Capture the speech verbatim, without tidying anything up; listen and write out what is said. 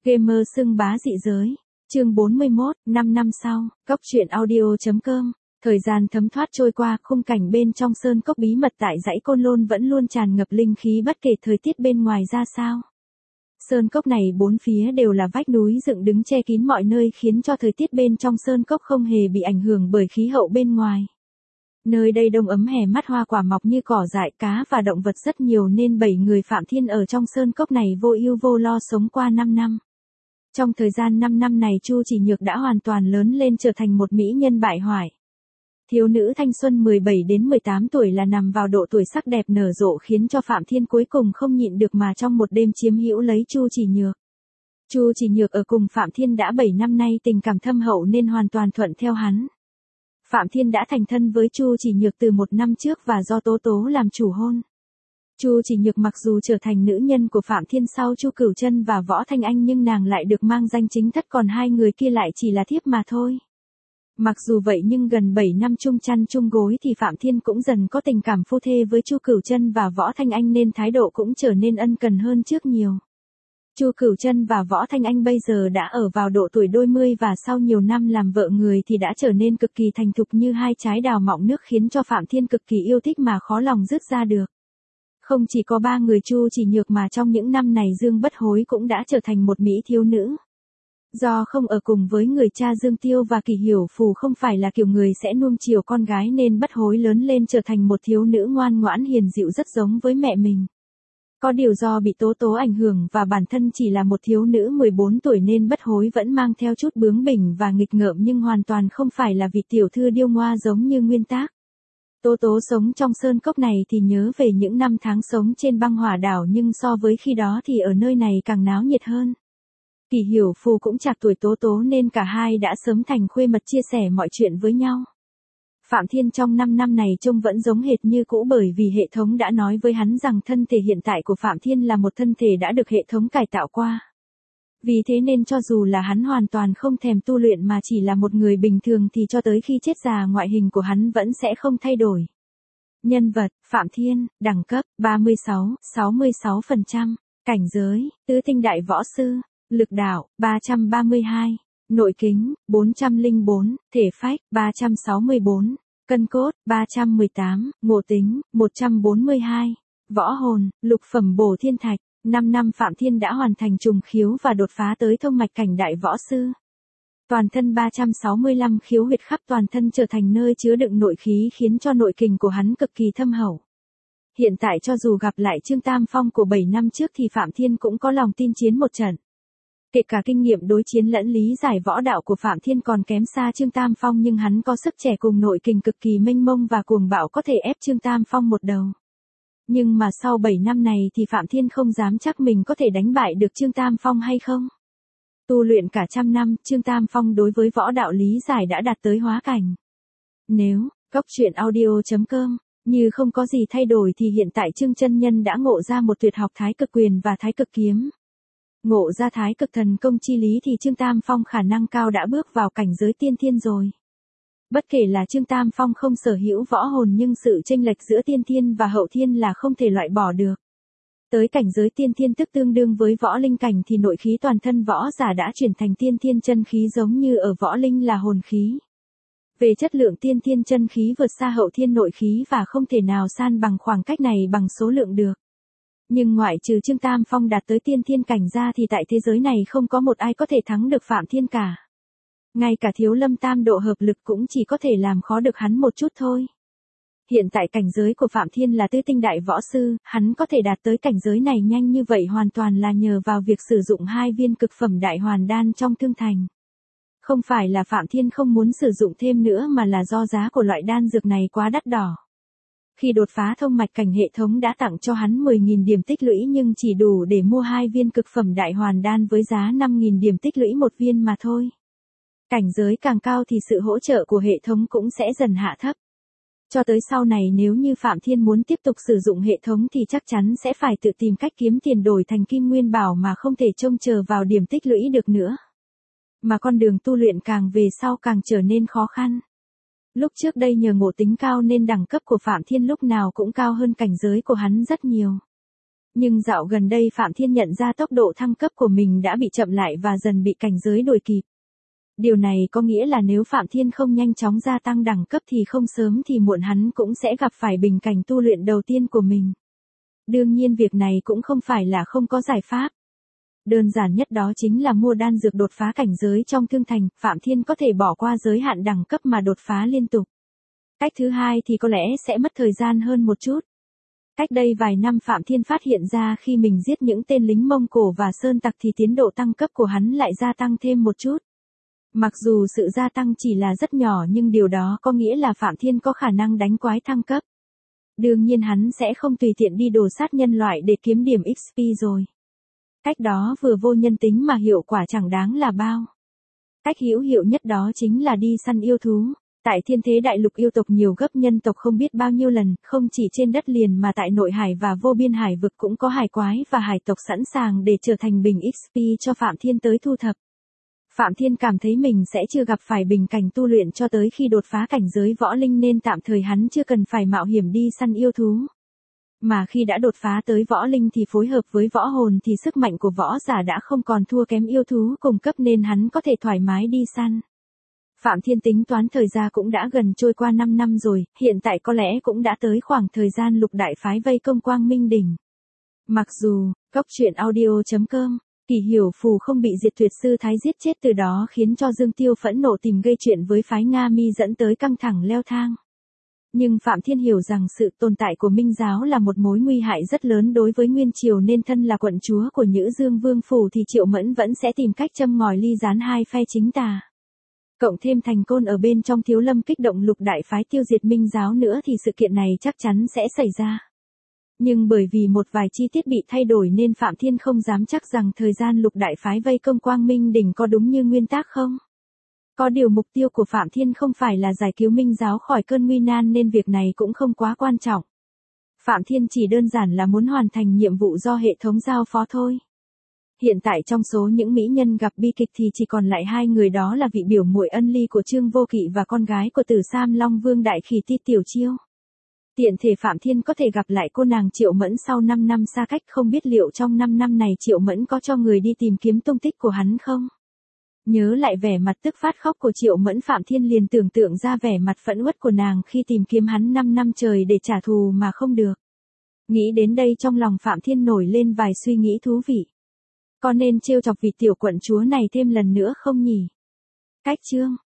Gamer xưng bá dị giới. Chương bốn mươi mốt, năm năm sau, Cốc truyện audio.com. Thời gian thấm thoát trôi qua, khung cảnh bên trong sơn cốc bí mật tại dãy Côn Lôn vẫn luôn tràn ngập linh khí bất kể thời tiết bên ngoài ra sao. Sơn cốc này bốn phía đều là vách núi dựng đứng che kín mọi nơi khiến cho thời tiết bên trong sơn cốc không hề bị ảnh hưởng bởi khí hậu bên ngoài. Nơi đây đông ấm hè mát, hoa quả mọc như cỏ dại, cá và động vật rất nhiều nên bảy người Phạm Thiên ở trong sơn cốc này vô ưu vô lo sống qua năm năm. Trong thời gian năm năm này Chu Chỉ Nhược đã hoàn toàn lớn lên trở thành một mỹ nhân bại hoại. Thiếu nữ thanh xuân mười bảy đến mười tám tuổi là nằm vào độ tuổi sắc đẹp nở rộ khiến cho Phạm Thiên cuối cùng không nhịn được mà trong một đêm chiếm hữu lấy Chu Chỉ Nhược. Chu Chỉ Nhược ở cùng Phạm Thiên đã bảy năm nay, tình cảm thâm hậu nên hoàn toàn thuận theo hắn. Phạm Thiên đã thành thân với Chu Chỉ Nhược từ một năm trước và do Tố Tố làm chủ hôn. Chu Chỉ Nhược mặc dù trở thành nữ nhân của Phạm Thiên sau Chu Cửu Chân và Võ Thanh Anh nhưng nàng lại được mang danh chính thất, còn hai người kia lại chỉ là thiếp mà thôi. Mặc dù vậy nhưng gần bảy năm chung chăn chung gối thì Phạm Thiên cũng dần có tình cảm phu thê với Chu Cửu Chân và Võ Thanh Anh nên thái độ cũng trở nên ân cần hơn trước nhiều. Chu Cửu Chân và Võ Thanh Anh bây giờ đã ở vào độ tuổi đôi mươi và sau nhiều năm làm vợ người thì đã trở nên cực kỳ thành thục như hai trái đào mọng nước khiến cho Phạm Thiên cực kỳ yêu thích mà khó lòng dứt ra được. Không chỉ có ba người Chu Chỉ Nhược mà trong những năm này Dương Bất Hối cũng đã trở thành một mỹ thiếu nữ. Do không ở cùng với người cha Dương Tiêu và Kỳ Hiểu Phù không phải là kiểu người sẽ nuông chiều con gái nên Bất Hối lớn lên trở thành một thiếu nữ ngoan ngoãn hiền dịu rất giống với mẹ mình. Có điều do bị Tố Tố ảnh hưởng và bản thân chỉ là một thiếu nữ mười bốn tuổi nên Bất Hối vẫn mang theo chút bướng bỉnh và nghịch ngợm nhưng hoàn toàn không phải là vị tiểu thư điêu ngoa giống như nguyên tác. Tố Tố sống trong sơn cốc này thì nhớ về những năm tháng sống trên băng hỏa đảo nhưng so với khi đó thì ở nơi này càng náo nhiệt hơn. Kỳ Hiểu Phù cũng trạc tuổi Tố Tố nên cả hai đã sớm thành khuê mật chia sẻ mọi chuyện với nhau. Phạm Thiên trong năm năm này trông vẫn giống hệt như cũ bởi vì hệ thống đã nói với hắn rằng thân thể hiện tại của Phạm Thiên là một thân thể đã được hệ thống cải tạo qua. Vì thế nên cho dù là hắn hoàn toàn không thèm tu luyện mà chỉ là một người bình thường thì cho tới khi chết già ngoại hình của hắn vẫn sẽ không thay đổi. Nhân vật, Phạm Thiên, đẳng cấp, ba mươi sáu, sáu mươi sáu phần trăm, cảnh giới, tứ tinh đại võ sư, lực đạo, ba trăm ba mươi hai, nội kính, bốn trăm lẻ bốn, thể phách, ba trăm sáu mươi bốn, cân cốt, ba trăm mười tám, ngộ tính, một trăm bốn mươi hai, võ hồn, lục phẩm bổ thiên thạch. năm năm Phạm Thiên đã hoàn thành trùng khiếu và đột phá tới thông mạch cảnh đại võ sư. Toàn thân ba trăm sáu mươi lăm khiếu huyệt khắp toàn thân trở thành nơi chứa đựng nội khí khiến cho nội kình của hắn cực kỳ thâm hậu. Hiện tại cho dù gặp lại Trương Tam Phong của bảy năm trước thì Phạm Thiên cũng có lòng tin chiến một trận. Kể cả kinh nghiệm đối chiến lẫn lý giải võ đạo của Phạm Thiên còn kém xa Trương Tam Phong nhưng hắn có sức trẻ cùng nội kình cực kỳ mênh mông và cuồng bạo có thể ép Trương Tam Phong một đầu. Nhưng mà sau bảy năm này thì Phạm Thiên không dám chắc mình có thể đánh bại được Trương Tam Phong hay không. Tu luyện cả trăm năm, Trương Tam Phong đối với võ đạo lý giải đã đạt tới hóa cảnh. Nếu, Cốc truyện audio.com, như không có gì thay đổi thì hiện tại Trương chân nhân đã ngộ ra một tuyệt học Thái Cực Quyền và Thái Cực Kiếm. Ngộ ra Thái Cực Thần Công chi lý thì Trương Tam Phong khả năng cao đã bước vào cảnh giới tiên thiên rồi. Bất kể là Trương Tam Phong không sở hữu võ hồn nhưng sự chênh lệch giữa tiên thiên và hậu thiên là không thể loại bỏ được. Tới cảnh giới tiên thiên tức tương đương với võ linh cảnh thì nội khí toàn thân võ giả đã chuyển thành tiên thiên chân khí giống như ở võ linh là hồn khí. Về chất lượng tiên thiên chân khí vượt xa hậu thiên nội khí và không thể nào san bằng khoảng cách này bằng số lượng được. Nhưng ngoại trừ Trương Tam Phong đạt tới tiên thiên cảnh ra thì tại thế giới này không có một ai có thể thắng được Phạm Thiên cả. Ngay cả Thiếu Lâm tam độ hợp lực cũng chỉ có thể làm khó được hắn một chút thôi. Hiện tại cảnh giới của Phạm Thiên là tứ tinh đại võ sư, hắn có thể đạt tới cảnh giới này nhanh như vậy hoàn toàn là nhờ vào việc sử dụng hai viên cực phẩm đại hoàn đan trong thương thành. Không phải là Phạm Thiên không muốn sử dụng thêm nữa mà là do giá của loại đan dược này quá đắt đỏ. Khi đột phá thông mạch cảnh hệ thống đã tặng cho hắn mười nghìn điểm tích lũy nhưng chỉ đủ để mua hai viên cực phẩm đại hoàn đan với giá năm nghìn điểm tích lũy một viên mà thôi. Cảnh giới càng cao thì sự hỗ trợ của hệ thống cũng sẽ dần hạ thấp. Cho tới sau này nếu như Phạm Thiên muốn tiếp tục sử dụng hệ thống thì chắc chắn sẽ phải tự tìm cách kiếm tiền đổi thành kim nguyên bảo mà không thể trông chờ vào điểm tích lũy được nữa. Mà con đường tu luyện càng về sau càng trở nên khó khăn. Lúc trước đây nhờ ngộ tính cao nên đẳng cấp của Phạm Thiên lúc nào cũng cao hơn cảnh giới của hắn rất nhiều. Nhưng dạo gần đây Phạm Thiên nhận ra tốc độ thăng cấp của mình đã bị chậm lại và dần bị cảnh giới đuổi kịp. Điều này có nghĩa là nếu Phạm Thiên không nhanh chóng gia tăng đẳng cấp thì không sớm thì muộn hắn cũng sẽ gặp phải bình cảnh tu luyện đầu tiên của mình. Đương nhiên việc này cũng không phải là không có giải pháp. Đơn giản nhất đó chính là mua đan dược đột phá cảnh giới trong thương thành, Phạm Thiên có thể bỏ qua giới hạn đẳng cấp mà đột phá liên tục. Cách thứ hai thì có lẽ sẽ mất thời gian hơn một chút. Cách đây vài năm Phạm Thiên phát hiện ra khi mình giết những tên lính Mông Cổ và Sơn Tặc thì tiến độ tăng cấp của hắn lại gia tăng thêm một chút. Mặc dù sự gia tăng chỉ là rất nhỏ nhưng điều đó có nghĩa là Phạm Thiên có khả năng đánh quái thăng cấp. Đương nhiên hắn sẽ không tùy tiện đi đồ sát nhân loại để kiếm điểm ích pê rồi. Cách đó vừa vô nhân tính mà hiệu quả chẳng đáng là bao. Cách hữu hiệu nhất đó chính là đi săn yêu thú. Tại thiên thế đại lục yêu tộc nhiều gấp nhân tộc không biết bao nhiêu lần, không chỉ trên đất liền mà tại nội hải và vô biên hải vực cũng có hải quái và hải tộc sẵn sàng để trở thành bình ích pê cho Phạm Thiên tới thu thập. Phạm Thiên cảm thấy mình sẽ chưa gặp phải bình cảnh tu luyện cho tới khi đột phá cảnh giới võ linh nên tạm thời hắn chưa cần phải mạo hiểm đi săn yêu thú. Mà khi đã đột phá tới võ linh thì phối hợp với võ hồn thì sức mạnh của võ giả đã không còn thua kém yêu thú cùng cấp nên hắn có thể thoải mái đi săn. Phạm Thiên tính toán thời gian cũng đã gần trôi qua năm năm rồi, hiện tại có lẽ cũng đã tới khoảng thời gian lục đại phái vây công Quang Minh Đỉnh. Mặc dù, Cốc Truyện Audio chấm com, Kỳ Hiểu Phù không bị Diệt Tuyệt Sư Thái giết chết từ đó khiến cho Dương Tiêu phẫn nộ tìm gây chuyện với phái Nga Mi dẫn tới căng thẳng leo thang. Nhưng Phạm Thiên hiểu rằng sự tồn tại của Minh Giáo là một mối nguy hại rất lớn đối với Nguyên Triều nên thân là quận chúa của Nhữ Dương Vương Phủ thì Triệu Mẫn vẫn sẽ tìm cách châm ngòi ly gián hai phe chính tà. Cộng thêm thành côn ở bên trong Thiếu Lâm kích động lục đại phái tiêu diệt Minh Giáo nữa thì sự kiện này chắc chắn sẽ xảy ra. Nhưng bởi vì một vài chi tiết bị thay đổi nên Phạm Thiên không dám chắc rằng thời gian lục đại phái vây công Quang Minh Đỉnh có đúng như nguyên tắc không. Có điều mục tiêu của Phạm Thiên không phải là giải cứu Minh Giáo khỏi cơn nguy nan nên việc này cũng không quá quan trọng. Phạm Thiên chỉ đơn giản là muốn hoàn thành nhiệm vụ do hệ thống giao phó thôi. Hiện tại trong số những mỹ nhân gặp bi kịch thì chỉ còn lại hai người đó là vị biểu muội ân ly của Trương Vô Kỵ và con gái của Tử Sam Long Vương Đại Khỉ Ti Tiểu Chiêu. Tiện thể Phạm Thiên có thể gặp lại cô nàng Triệu Mẫn sau năm năm xa cách không biết liệu trong năm năm này Triệu Mẫn có cho người đi tìm kiếm tung tích của hắn không? Nhớ lại vẻ mặt tức phát khóc của Triệu Mẫn Phạm Thiên liền tưởng tượng ra vẻ mặt phẫn uất của nàng khi tìm kiếm hắn năm năm trời để trả thù mà không được. Nghĩ đến đây trong lòng Phạm Thiên nổi lên vài suy nghĩ thú vị. Có nên trêu chọc vị tiểu quận chúa này thêm lần nữa không nhỉ? Cách chương